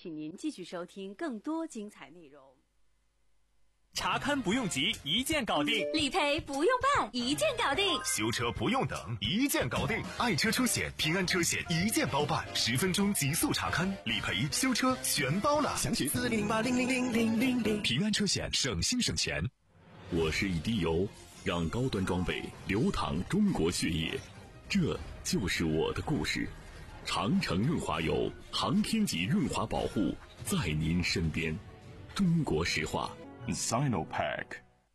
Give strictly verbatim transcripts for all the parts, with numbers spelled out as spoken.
请您继续收听更多精彩内容。 查勘不用急，一键搞定； 理赔不用办，一键搞定； 修车不用等，一键搞定。爱车车险、平安车险一键包办，十分钟极速查勘，理赔、修车全包了。 详询四零零八零零零零零零。 平安车险，省心省钱。 我是一滴油，让高端装备流淌中国血液，这就是我的故事。长城润滑油，航天级润滑保护，在您身边。中国石化。 Sinopack。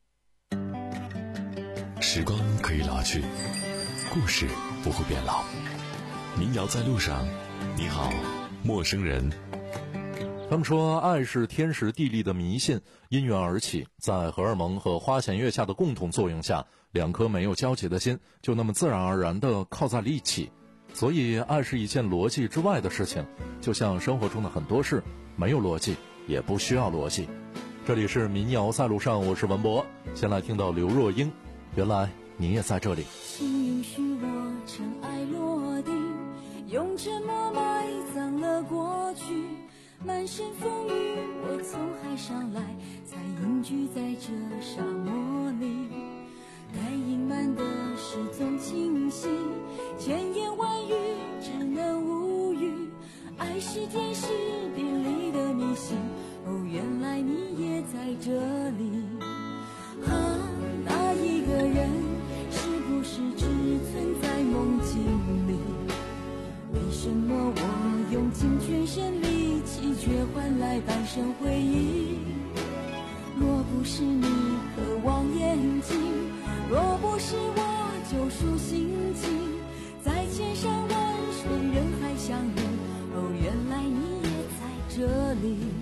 时光可以老去，故事不会变老。民谣在路上，你好，陌生人。 他们说爱是天时地利的迷信，因缘而起，在荷尔蒙和花前月下的共同作用下，两颗没有交集的心就那么自然而然地靠在了一起。所以爱是一件逻辑之外的事情，就像生活中的很多事，没有逻辑也不需要逻辑。这里是民谣在路上，我是文博。先来听到刘若英，原来你也在这里。 请允许我尘埃落定，用沉默埋葬了过去，满身风雨我从海上来，才隐居在这沙漠里。该隐瞒的事总清晰，千言万语只能无语，爱是天时地利的迷信，哦，原来你也在这里。啊，那一个人是不是只存在梦境里？为什么我用尽全身力气，却换来半生回忆？若不是你渴望眼睛，若不是我救赎心情，在千山万水人海相遇，哦，原来你也在这里。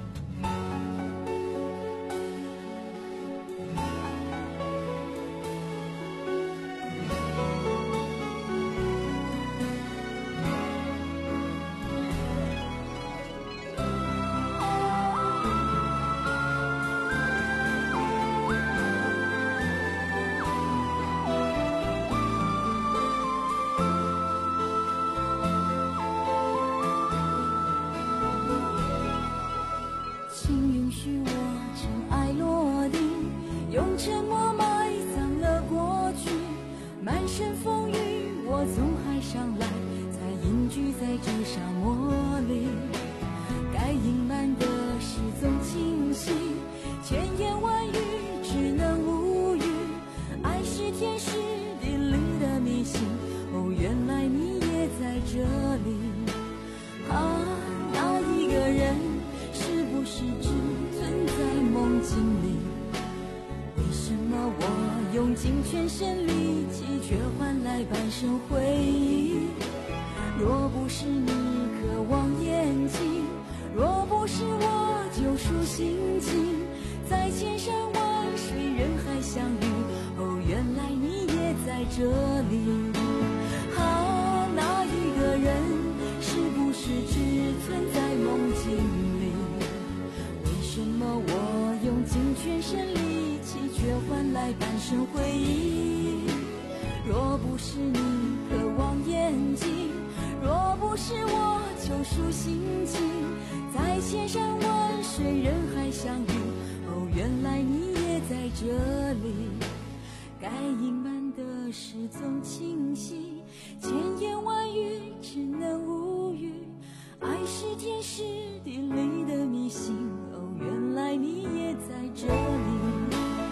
用尽全身力气，却换来半生回忆。若不是你渴望眼睛，若不是我救赎心情，在千山万水人海相遇，哦，原来你也在这里。啊，那一个人是不是只存在梦境里？为什么我用尽全身力气，却换来半生回忆？若不是你渴望眼睛，若不是我救赎心情，在千山万水人海相遇，哦，原来你也在这里。该隐瞒的事总清晰，千言万语只能无语，爱是天时地利的迷信，哦，原来你也在这里。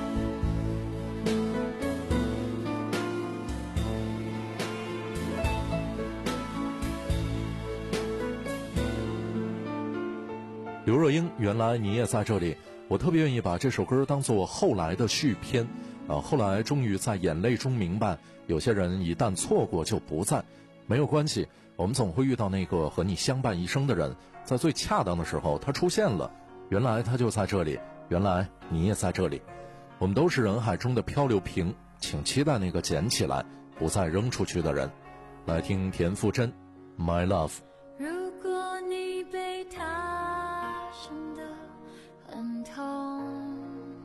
刘若英，原来你也在这里。我特别愿意把这首歌当作后来的续篇啊，后来终于在眼泪中明白，有些人一旦错过就不在，没有关系，我们总会遇到那个和你相伴一生的人，在最恰当的时候他出现了，原来他就在这里，原来你也在这里。我们都是人海中的漂流瓶，请期待那个捡起来不再扔出去的人。来听田馥甄 My Love。 如果你被他伤得很痛，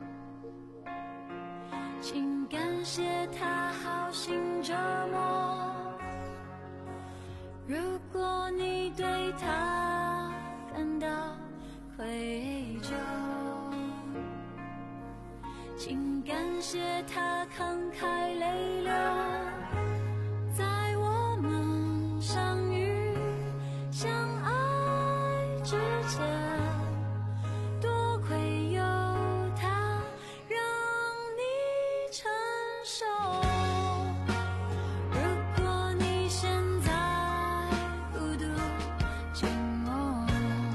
请感谢他好心折磨。如果你对他感到谢他慷慨泪流，在我们相遇相爱之前，多亏有他让你成熟。如果你现在孤独寂寞，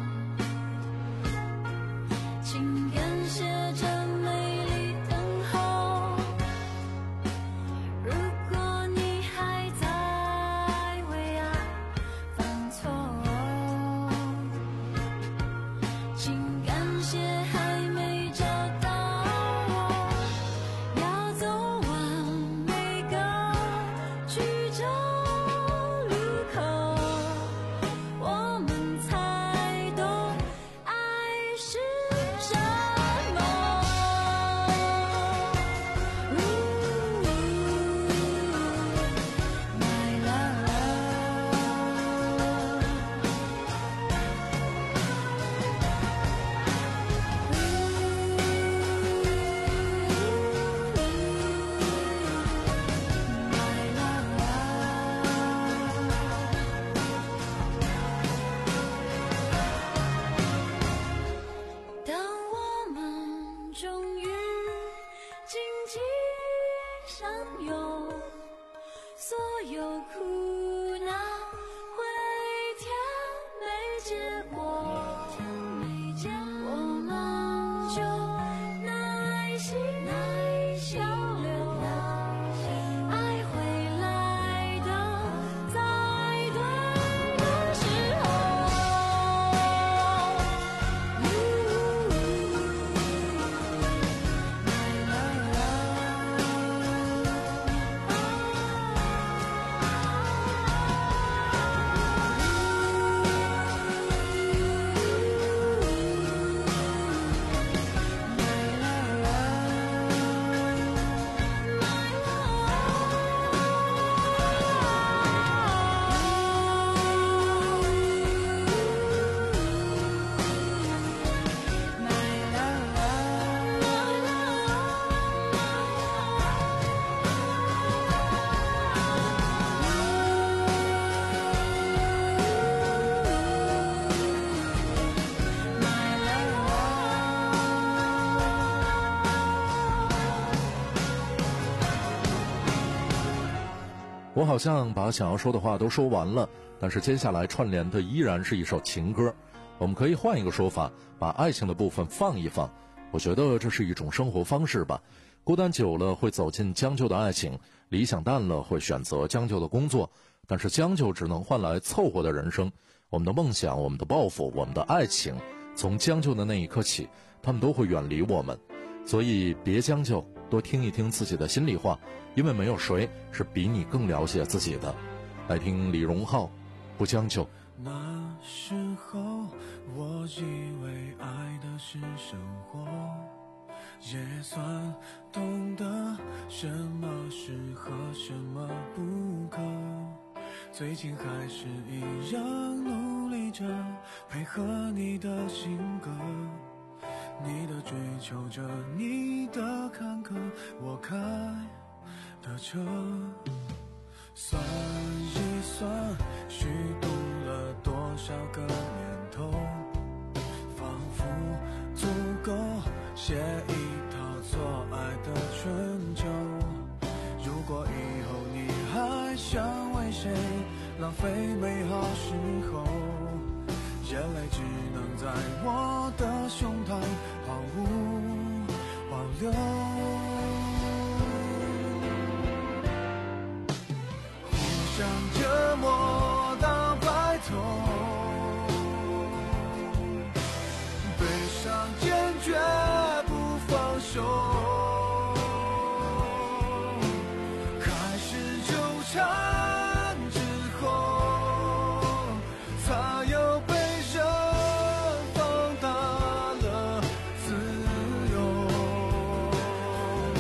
请感谢这美丽等候。如果你还在为爱犯错，请感谢还没找到我。要走完每个曲折路口，我们才懂爱是什么。My love。当我们终于紧紧相拥，所有苦难会甜没结果，我们就耐心交流，爱会来的在对的时候。 我好像把想要说的话都说完了，但是接下来串联的依然是一首情歌。我们可以换一个说法，把爱情的部分放一放。我觉得这是一种生活方式吧。孤单久了会走进将就的爱情，理想淡了会选择将就的工作，但是将就只能换来凑合的人生。我们的梦想，我们的抱负，我们的爱情，从将就的那一刻起，他们都会远离我们。所以别将就，多听一听自己的心里话，因为没有谁是比你更了解自己的。来听李荣浩，不将就。 那时候我以为爱的是生活，也算懂得什么适合什么不可，最近还是一样努力着配合你的性格，你的追求着，你的坎坷，我开的车。算一算虚度了多少个年头，仿佛足够写一套做爱的春秋。如果以后你还想为谁浪费美好时候，眼泪只能在我的胸膛毫无保留。互相折磨到白头，悲伤坚决不放手，开始纠缠之后，才有被人放大了自由。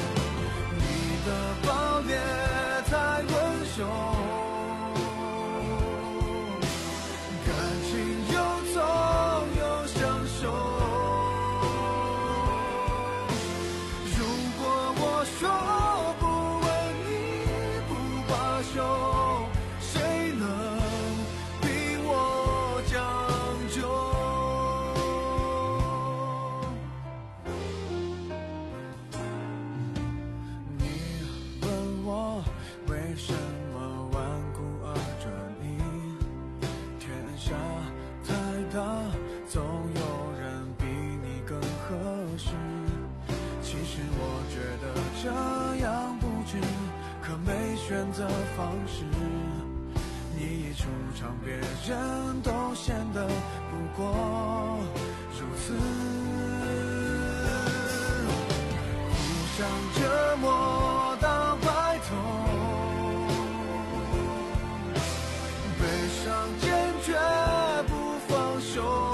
你的暴烈太温柔， 总有人比你更合适。其实我觉得这样不值，可没选择方式。你一出场，别人都显得不过如此，互相折磨到白头，悲伤坚决不放手。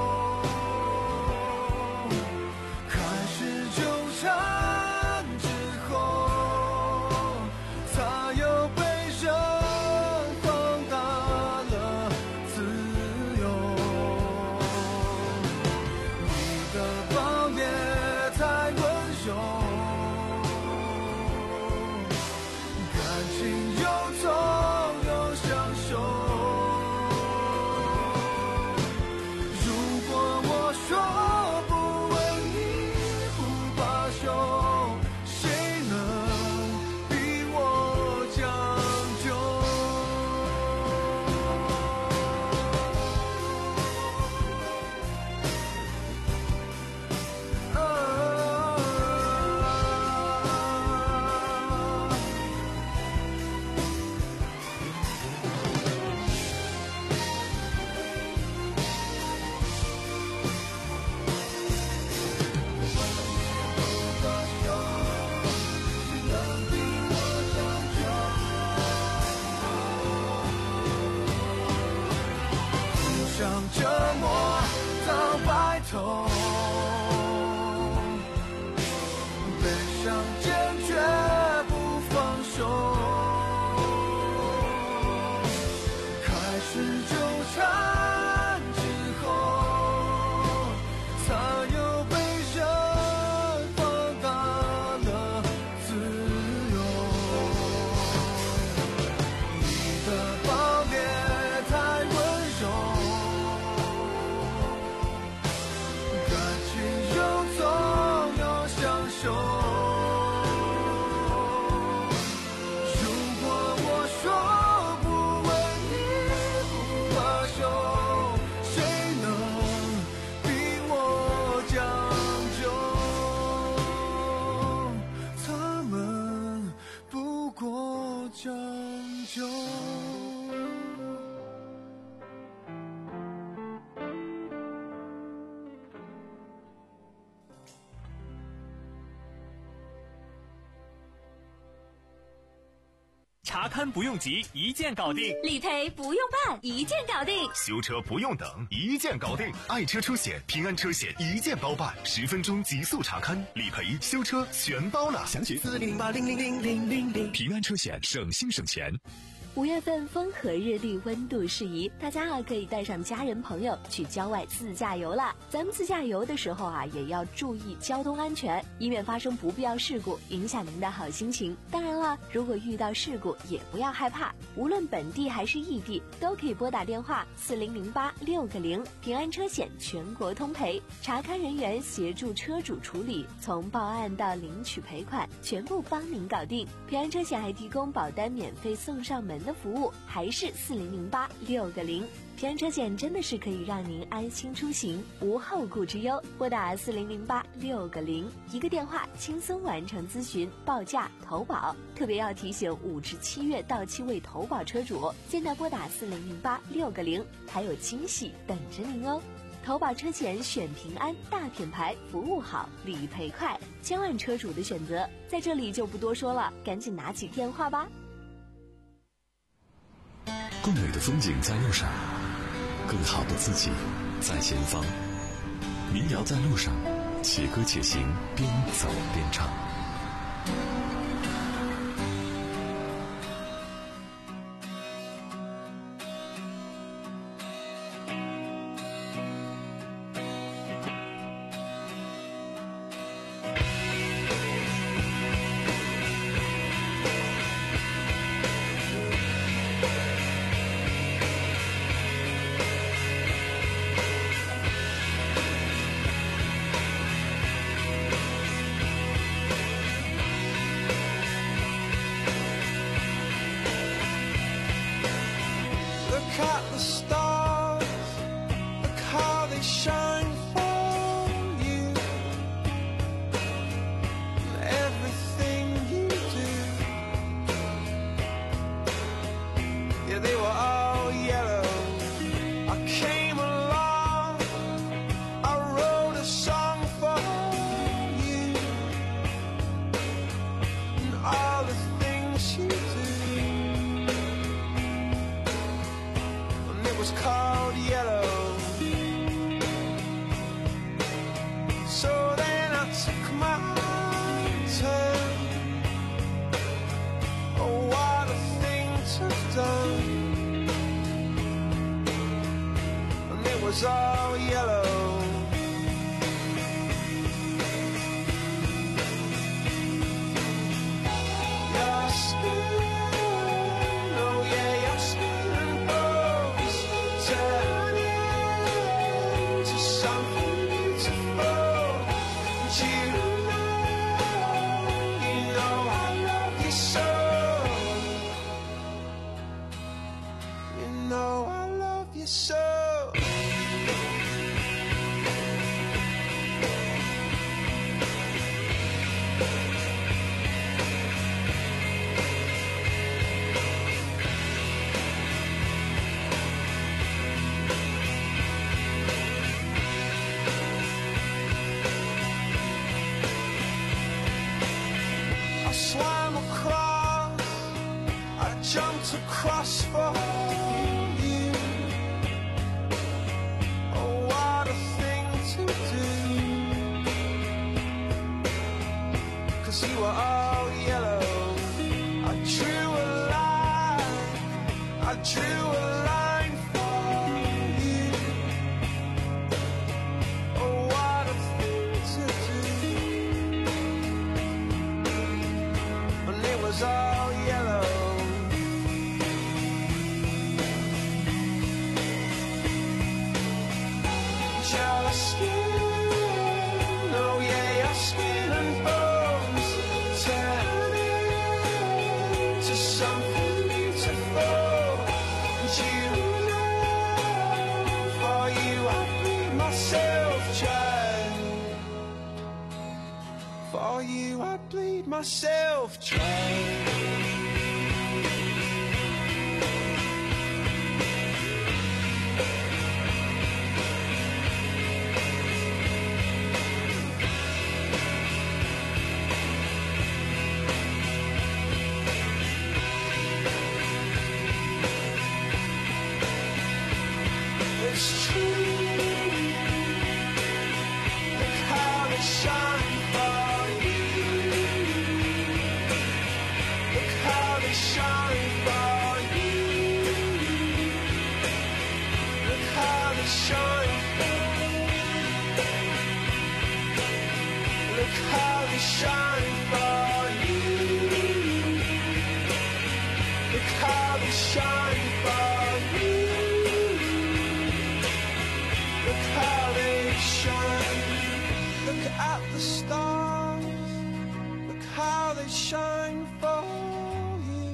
折磨到白头，悲伤坚决不放手，开始纠缠之后，才有被人放大了自由。你的暴烈太温柔， 查勘不用急，一键搞定； 理赔不用办，一键搞定； 修车不用等，一键搞定。爱车出险，平安车险一键包办，十分钟极速查勘，理赔、修车全包了。详询四零八零零零零零零。平安车险，省心省钱。 五月份风和日丽，温度适宜，大家啊可以带上家人朋友去郊外自驾游了。咱们自驾游的时候啊，也要注意交通安全，以免发生不必要事故，影响您的好心情。当然了，如果遇到事故也不要害怕，无论本地还是异地，都可以拨打电话四零零八六个零，平安车险全国通赔，查勘人员协助车主处理，从报案到领取赔款，全部帮您搞定。平安车险还提供保单免费送上门的服务，还是四零零八六个零。平安车险真的是可以让您安心出行，无后顾之忧。拨打四零零八六个零，一个电话轻松完成咨询、报价、投保。特别要提醒五至七月到期未投保车主，现在拨打四零零八六个零，还有惊喜等着您哦。投保车险选平安，大品牌，服务好，理赔快，千万车主的选择，在这里就不多说了，赶紧拿起电话吧。 更美的风景在路上，更好的自己在前方。民谣在路上，且歌且行，边走边唱。 So then I took my turn. Oh, what a thing to have done. And it was all yellow. Your skin, oh yeah, your skin and bones turn into something beautiful. And you know, you know I love you so. You know I love you so. I swam across, I jumped across for you. Oh, what a thing to do. 'Cause you were all yellow. I drew a line, I drew a line for you. Oh, what a thing to do. And it was all yellow. Your skin, oh yeah, your skin and bones turn into something beautiful. And you know, for you I bleed myself dry. For you I bleed myself dry. It's true. Look how they shine for you. Look how they shine for you. Look how they shine for you. Look how they shine for you. Look how they shine for you. Look how they shine. Look at the stars. Look how they shine for you.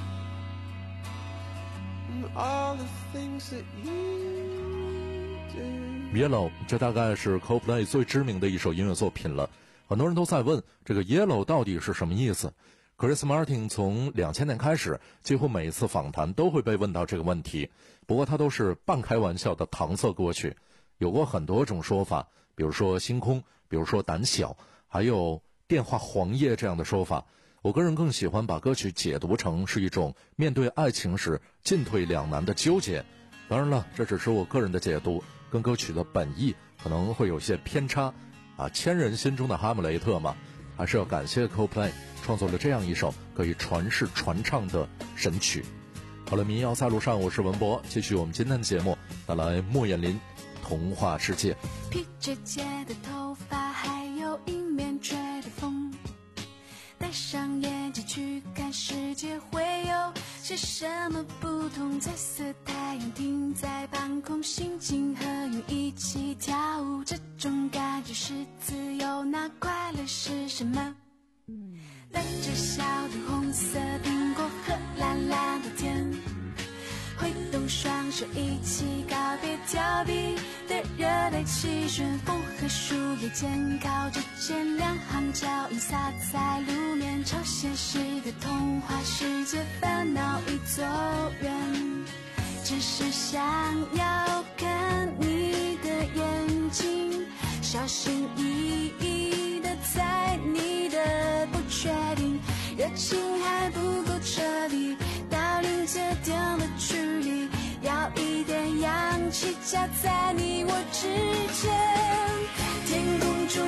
And all the things that you do. Yellow， 这大概是 Coldplay 最知名的一首音乐作品了。很多人都在问这个 Yellow 到底是什么意思。Chris Martin 从两千年开始，几乎每一次访谈都会被问到这个问题。不过他都是半开玩笑的搪塞过去。有过很多种说法，比如说星空，比如说胆小，还有电话黄页这样的说法。我个人更喜欢把歌曲解读成是一种面对爱情时进退两难的纠结。当然了，这只是我个人的解读，跟歌曲的本意可能会有些偏差啊。千人心中的哈姆雷特嘛，还是要感谢 Coldplay 创作了这样一首可以传世传唱的神曲。好了，民谣在路上，我是文博，继续我们今天的节目，带来莫艳琳童话世界。 皮姐姐的头发还有迎面吹的风，戴上眼镜去看世界会有些什么不同。彩色太阳停在半空，心情和云一起跳舞，这种感觉是自由，那快乐是什么？带着笑的红色苹果和蓝蓝的天，挥动双手一起告别调皮的热带气旋，风和树叶间靠着肩，两行脚印洒在路面，超现实的童话世界，烦恼已走远，只是想要看你的眼睛，小心翼翼的猜你的不确定，热情还不够彻底，到临界点的距离，要一点氧气夹在你我之间，天空中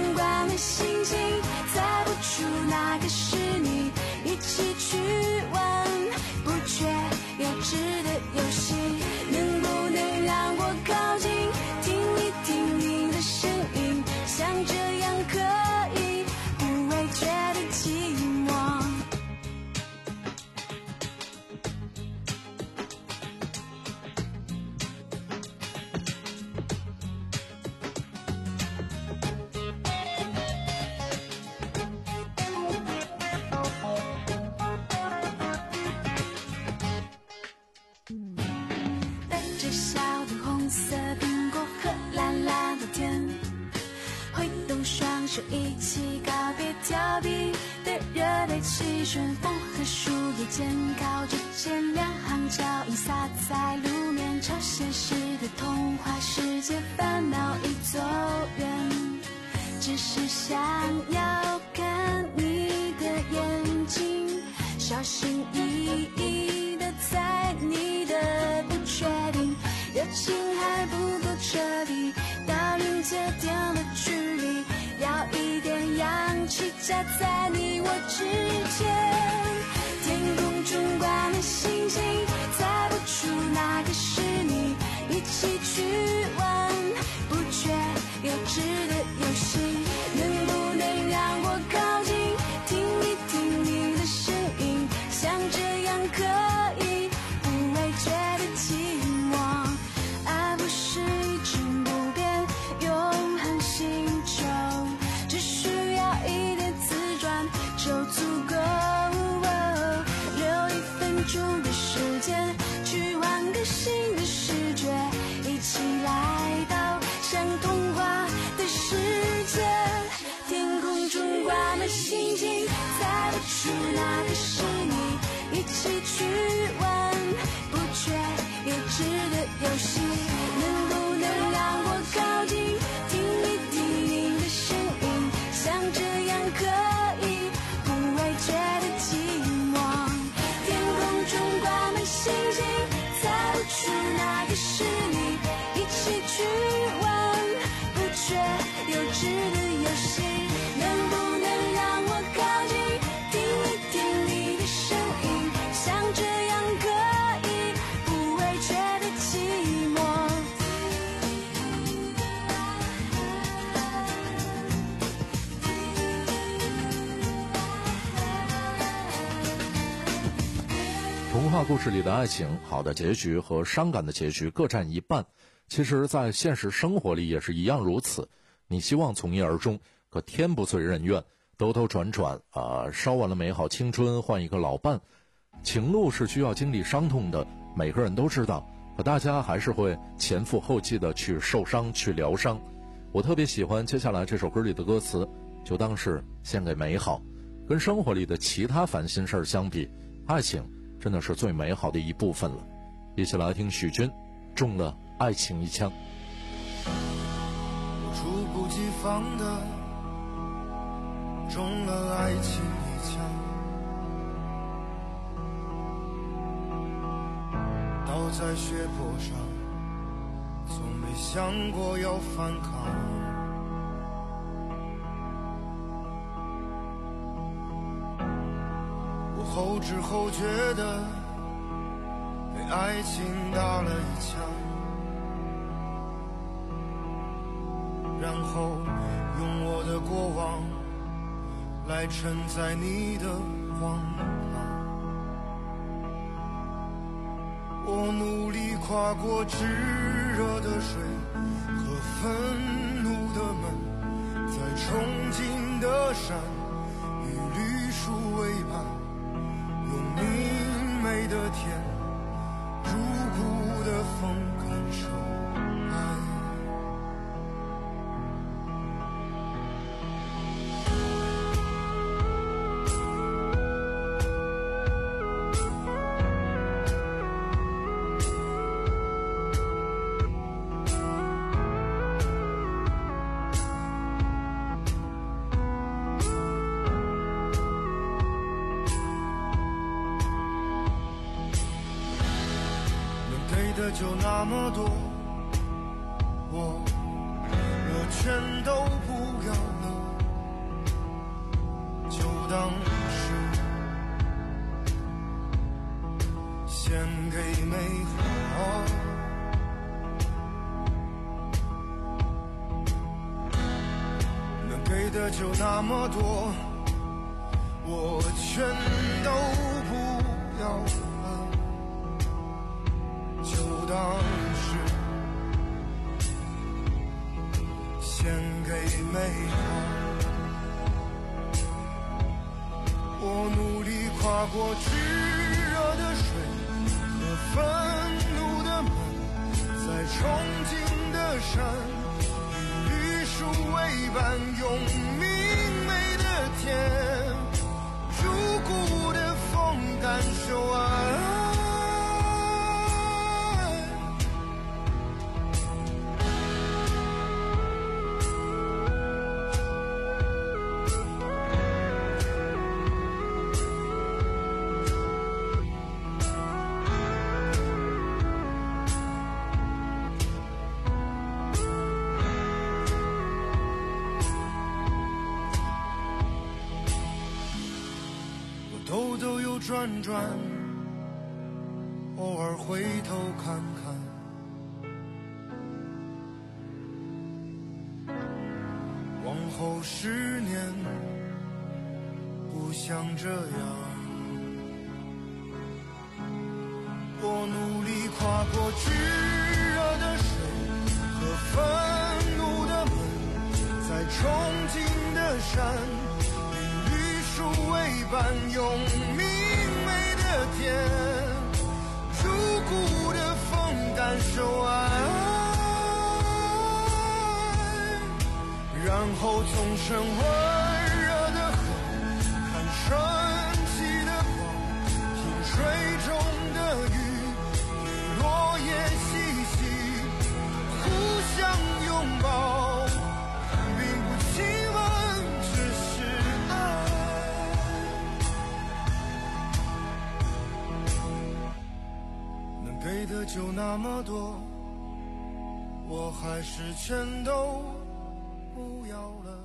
用双手一起告别调皮的热带气旋，风和树叶间靠着肩，两行脚印洒在路面，超现实的童话世界，烦恼已走远，只是想要看你的眼睛，小心翼翼地猜你的不确定，热情还不够彻底，到临界点的距离，要一点氧气夹在你我之间。天空中挂满星星，猜不出哪个是你，一起去玩不缺幼稚的游戏，能不能让我靠近，听一听你的声音，像这样可以不会觉得寂寞，爱不是一直不变永恒星球，只需要一点自转就足够，留一分钟的时间去换个新的视觉，一起来到像童话的世界。天空中挂满星星，猜不出哪个是你，一起去玩不缺幼稚的游戏，能不能让我靠近，听一听你的声音，像这样可以不会觉得寂寞。天空中挂满星星，猜不出哪个是你，一起去玩不缺幼稚的游戏，能不能让我靠近，听一听你的声音，像这样可以不会觉得寂寞。 童话故事里的爱情，好的结局和伤感的结局各占一半，其实在现实生活里也是一样如此。你希望从一而终，可天不遂人愿，兜兜转转啊、呃，烧完了美好青春，换一个老伴。情路是需要经历伤痛的，每个人都知道，可大家还是会前赴后继的去受伤，去疗伤。我特别喜欢接下来这首歌里的歌词，就当是献给美好。跟生活里的其他烦心事儿相比，爱情真的是最美好的一部分了。一起来听许君中了爱情一枪。 猝不及防的中了爱情一枪，倒在血泊上，从没想过要反抗。我后知后觉的被爱情打了一枪，然后用我的过往来承载你的荒唐。我努力跨过炙热的水和愤怒的门，在憧憬的山与绿树为伴，用明媚的天如故的风感受爱。就那么多，我若全都不要了，就当是献给美好。能给的就那么多，我全都不要了，就当是献给美好。我努力跨过炙热的水和愤怒的门，在憧憬的山与绿树为般用明媚的天，如故的风感受爱。兜兜又转转，偶尔回头看看，往后十年不想这样。我努力跨过炙热的水和愤怒的门，在憧憬的山，树为伴用明媚的天，如故的风感受爱，然后纵身温热的河，看升起的光，听水中的雨，与落叶嬉戏，互相拥抱，并不亲吻，只是爱。给的就那么多，我还是全都不要了。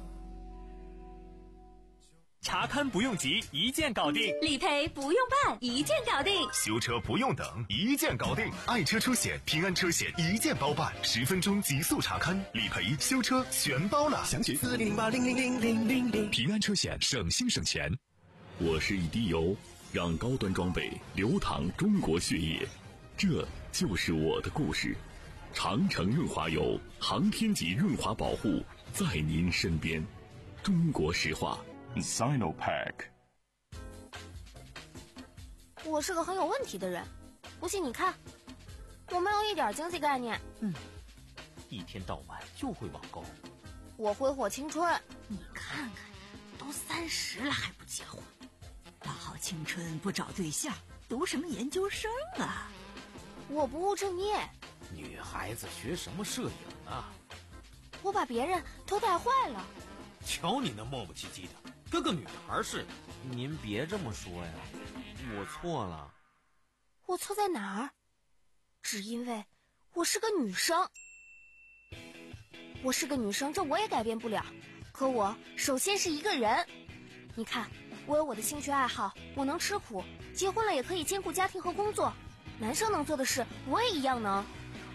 查看不用急，一键搞定； 理赔不用办，一键搞定； 修车不用等，一键搞定。爱车出险，平安车险一键包办，十分钟极速查看，理赔、修车全包了。详询四零零八零零零零零零。平安车险，省心省钱。 我是一滴油，让高端装备流淌中国血液。这就是我的故事，长城润滑油，航天级润滑保护，在您身边。中国石化 Sinopack。 我是个很有问题的人，不信你看，我没有一点经济概念。 嗯，一天到晚就会网购。 我挥霍青春。 你看看，都三十了还不结婚，大好青春不找对象，读什么研究生啊？ 我不务正业。 女孩子学什么摄影啊？ 我把别人都带坏了。 瞧你那磨磨唧唧的，跟个女孩似的。您别这么说呀，我错了。 我错在哪儿？只因为我是个女生。我是个女生，这我也改变不了。可我首先是一个人。你看，我有我的兴趣爱好，我能吃苦，结婚了也可以兼顾家庭和工作。男生能做的事，我也一样能。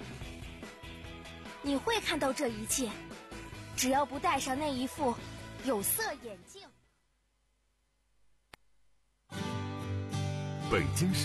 你会看到这一切，只要不戴上那一副有色眼镜。 北京市